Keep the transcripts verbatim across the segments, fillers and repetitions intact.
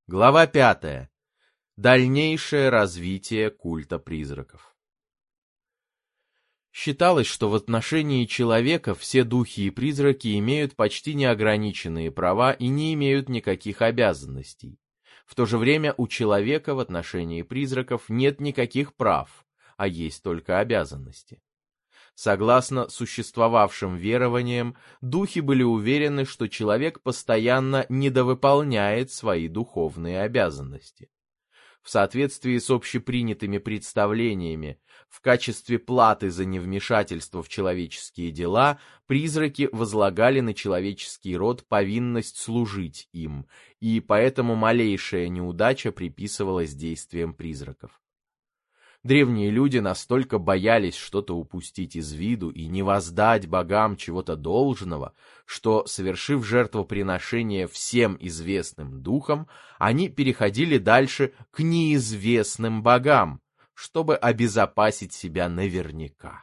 Глава пятая. Дальнейшее развитие культа призраков. Считалось, что в отношении человека все духи и призраки имеют почти неограниченные права и не имеют никаких обязанностей. В то же время у человека в отношении призраков нет никаких прав, а есть только обязанности. Согласно существовавшим верованиям, духи были уверены, что человек постоянно недовыполняет свои духовные обязанности. В соответствии с общепринятыми представлениями, в качестве платы за невмешательство в человеческие дела, призраки возлагали на человеческий род повинность служить им, и поэтому малейшая неудача приписывалась действиям призраков. Древние люди настолько боялись что-то упустить из виду и не воздать богам чего-то должного, что, совершив жертвоприношение всем известным духам, они переходили дальше к неизвестным богам, чтобы обезопасить себя наверняка.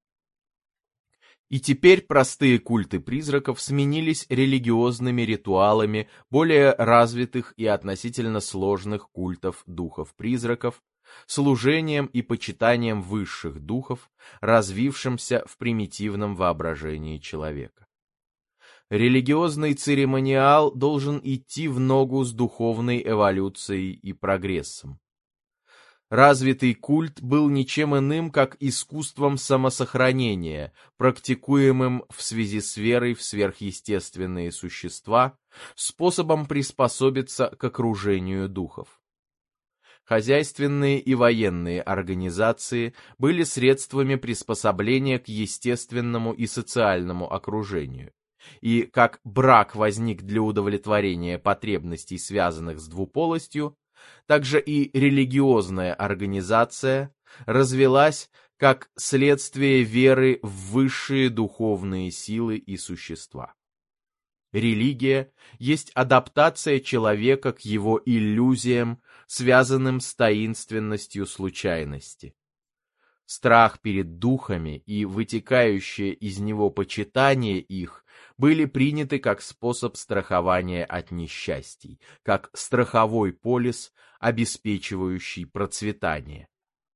И теперь простые культы призраков сменились религиозными ритуалами более развитых и относительно сложных культов духов-призраков, служением и почитанием высших духов, развившимся в примитивном воображении человека. Религиозный церемониал должен идти в ногу с духовной эволюцией и прогрессом. Развитый культ был ничем иным, как искусством самосохранения, практикуемым в связи с верой в сверхъестественные существа, способом приспособиться к окружению духов. Хозяйственные и военные организации были средствами приспособления к естественному и социальному окружению. И как брак возник для удовлетворения потребностей, связанных с двуполостью, так же и религиозная организация развилась как следствие веры в высшие духовные силы и существа. Религия есть адаптация человека к его иллюзиям, связанным с таинственностью случайности. Страх перед духами и вытекающее из него почитание их были приняты как способ страхования от несчастий, как страховой полис, обеспечивающий процветание.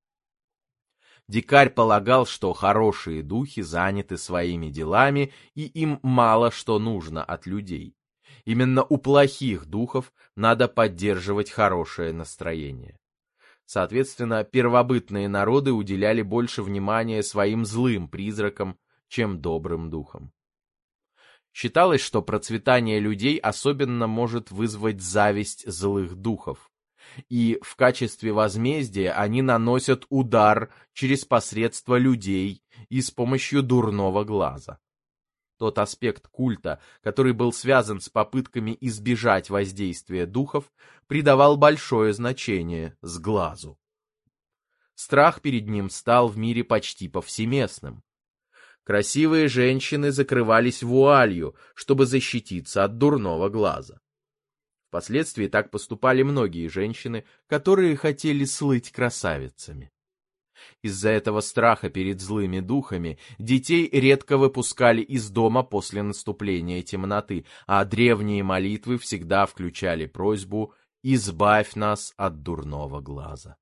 Дикарь полагал, что хорошие духи заняты своими делами, и им мало что нужно от людей. Именно у плохих духов надо поддерживать хорошее настроение. Соответственно, первобытные народы уделяли больше внимания своим злым призракам, чем добрым духам. Считалось, что процветание людей особенно может вызвать зависть злых духов, и в качестве возмездия они наносят удар через посредство людей и с помощью дурного глаза. Тот аспект культа, который был связан с попытками избежать воздействия духов, придавал большое значение сглазу. Страх перед ним стал в мире почти повсеместным. Красивые женщины закрывались вуалью, чтобы защититься от дурного глаза. Впоследствии так поступали многие женщины, которые хотели слыть красавицами. Из-за этого страха перед злыми духами детей редко выпускали из дома после наступления темноты, а древние молитвы всегда включали просьбу «Избавь нас от дурного глаза».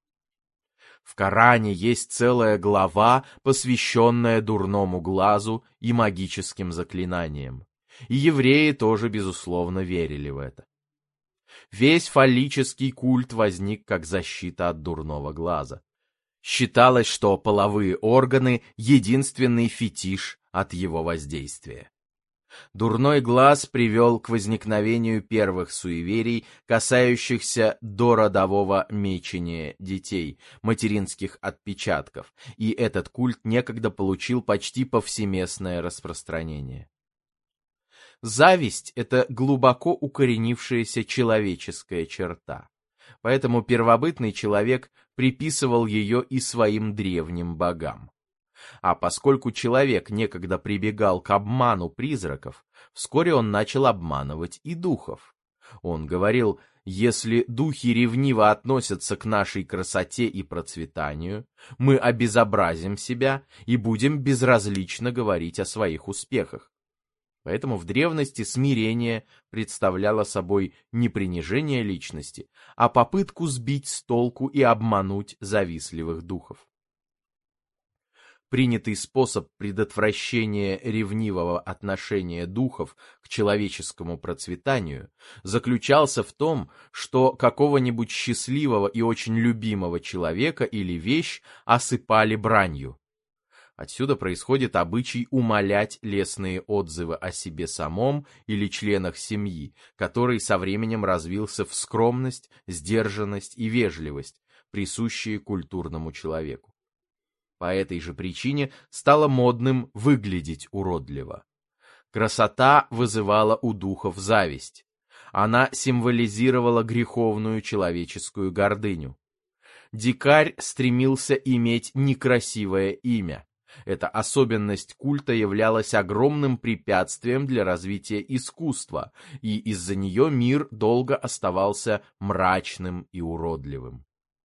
В Коране есть целая глава, посвященная дурному глазу и магическим заклинаниям. И евреи тоже, безусловно, верили в это. Весь фаллический культ возник как защита от дурного глаза. Считалось, что половые органы — единственный фетиш от его воздействия. Дурной глаз привел к возникновению первых суеверий, касающихся дородового мечения детей, материнских отпечатков, и этот культ некогда получил почти повсеместное распространение. Зависть — это глубоко укоренившаяся человеческая черта. Поэтому первобытный человек приписывал ее и своим древним богам. А поскольку человек некогда прибегал к обману призраков, вскоре он начал обманывать и духов. Он говорил: если духи ревниво относятся к нашей красоте и процветанию, мы обезобразим себя и будем безразлично говорить о своих успехах. Поэтому в древности смирение представляло собой не принижение личности, а попытку сбить с толку и обмануть завистливых духов. Принятый способ предотвращения ревнивого отношения духов к человеческому процветанию заключался в том, что какого-нибудь счастливого и очень любимого человека или вещь осыпали бранью. Отсюда происходит обычай умалять лестные отзывы о себе самом или членах семьи, который со временем развился в скромность, сдержанность и вежливость, присущие культурному человеку. По этой же причине стало модным выглядеть уродливо. Красота вызывала у духов зависть. Она символизировала греховную человеческую гордыню. Дикарь стремился иметь некрасивое имя. Эта особенность культа являлась огромным препятствием для развития искусства, и из-за нее мир долго оставался мрачным и уродливым.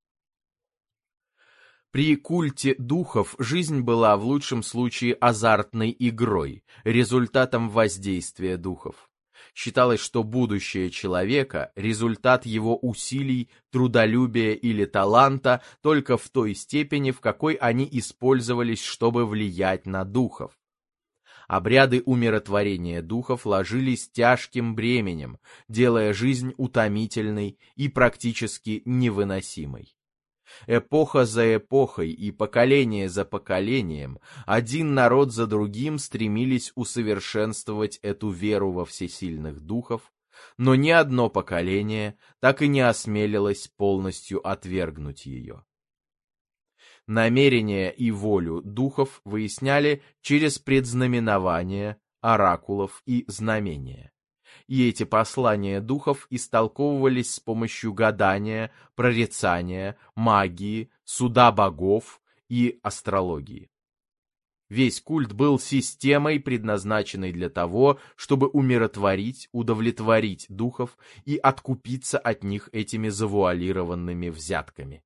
При культе духов жизнь была в лучшем случае азартной игрой, результатом воздействия духов. Считалось, что будущее человека – результат его усилий, трудолюбия или таланта только в той степени, в какой они использовались, чтобы влиять на духов. Обряды умиротворения духов ложились тяжким бременем, делая жизнь утомительной и практически невыносимой. Эпоха за эпохой и поколение за поколением один народ за другим стремились усовершенствовать эту веру во всесильных духов, но ни одно поколение так и не осмелилось полностью отвергнуть ее. Намерения и волю духов выясняли через предзнаменования, оракулов и знамения. И эти послания духов истолковывались с помощью гадания, прорицания, магии, суда богов и астрологии. Весь культ был системой, предназначенной для того, чтобы умиротворить, удовлетворить духов и откупиться от них этими завуалированными взятками.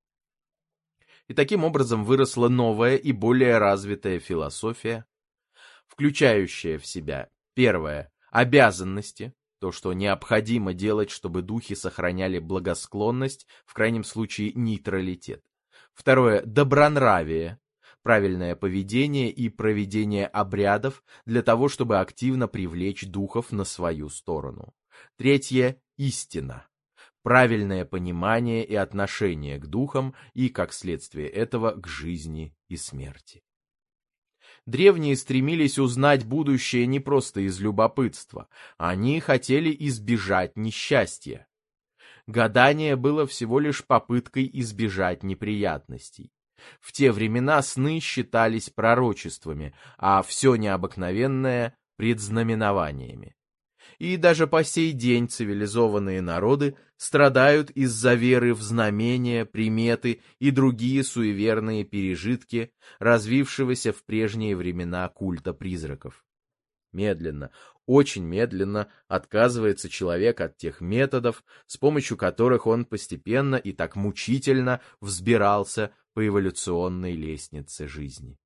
И таким образом выросла новая и более развитая философия, включающая в себя, первое, обязанности, то, что необходимо делать, чтобы духи сохраняли благосклонность, в крайнем случае нейтралитет. Второе, добронравие, правильное поведение и проведение обрядов для того, чтобы активно привлечь духов на свою сторону. Третье, истина, правильное понимание и отношение к духам и, как следствие этого, к жизни и смерти. Древние стремились узнать будущее не просто из любопытства, они хотели избежать несчастья. Гадание было всего лишь попыткой избежать неприятностей. В те времена сны считались пророчествами, а все необыкновенное – предзнаменованиями. И даже по сей день цивилизованные народы страдают из-за веры в знамения, приметы и другие суеверные пережитки, развившегося в прежние времена культа призраков. Медленно, очень медленно отказывается человек от тех методов, с помощью которых он постепенно и так мучительно взбирался по эволюционной лестнице жизни.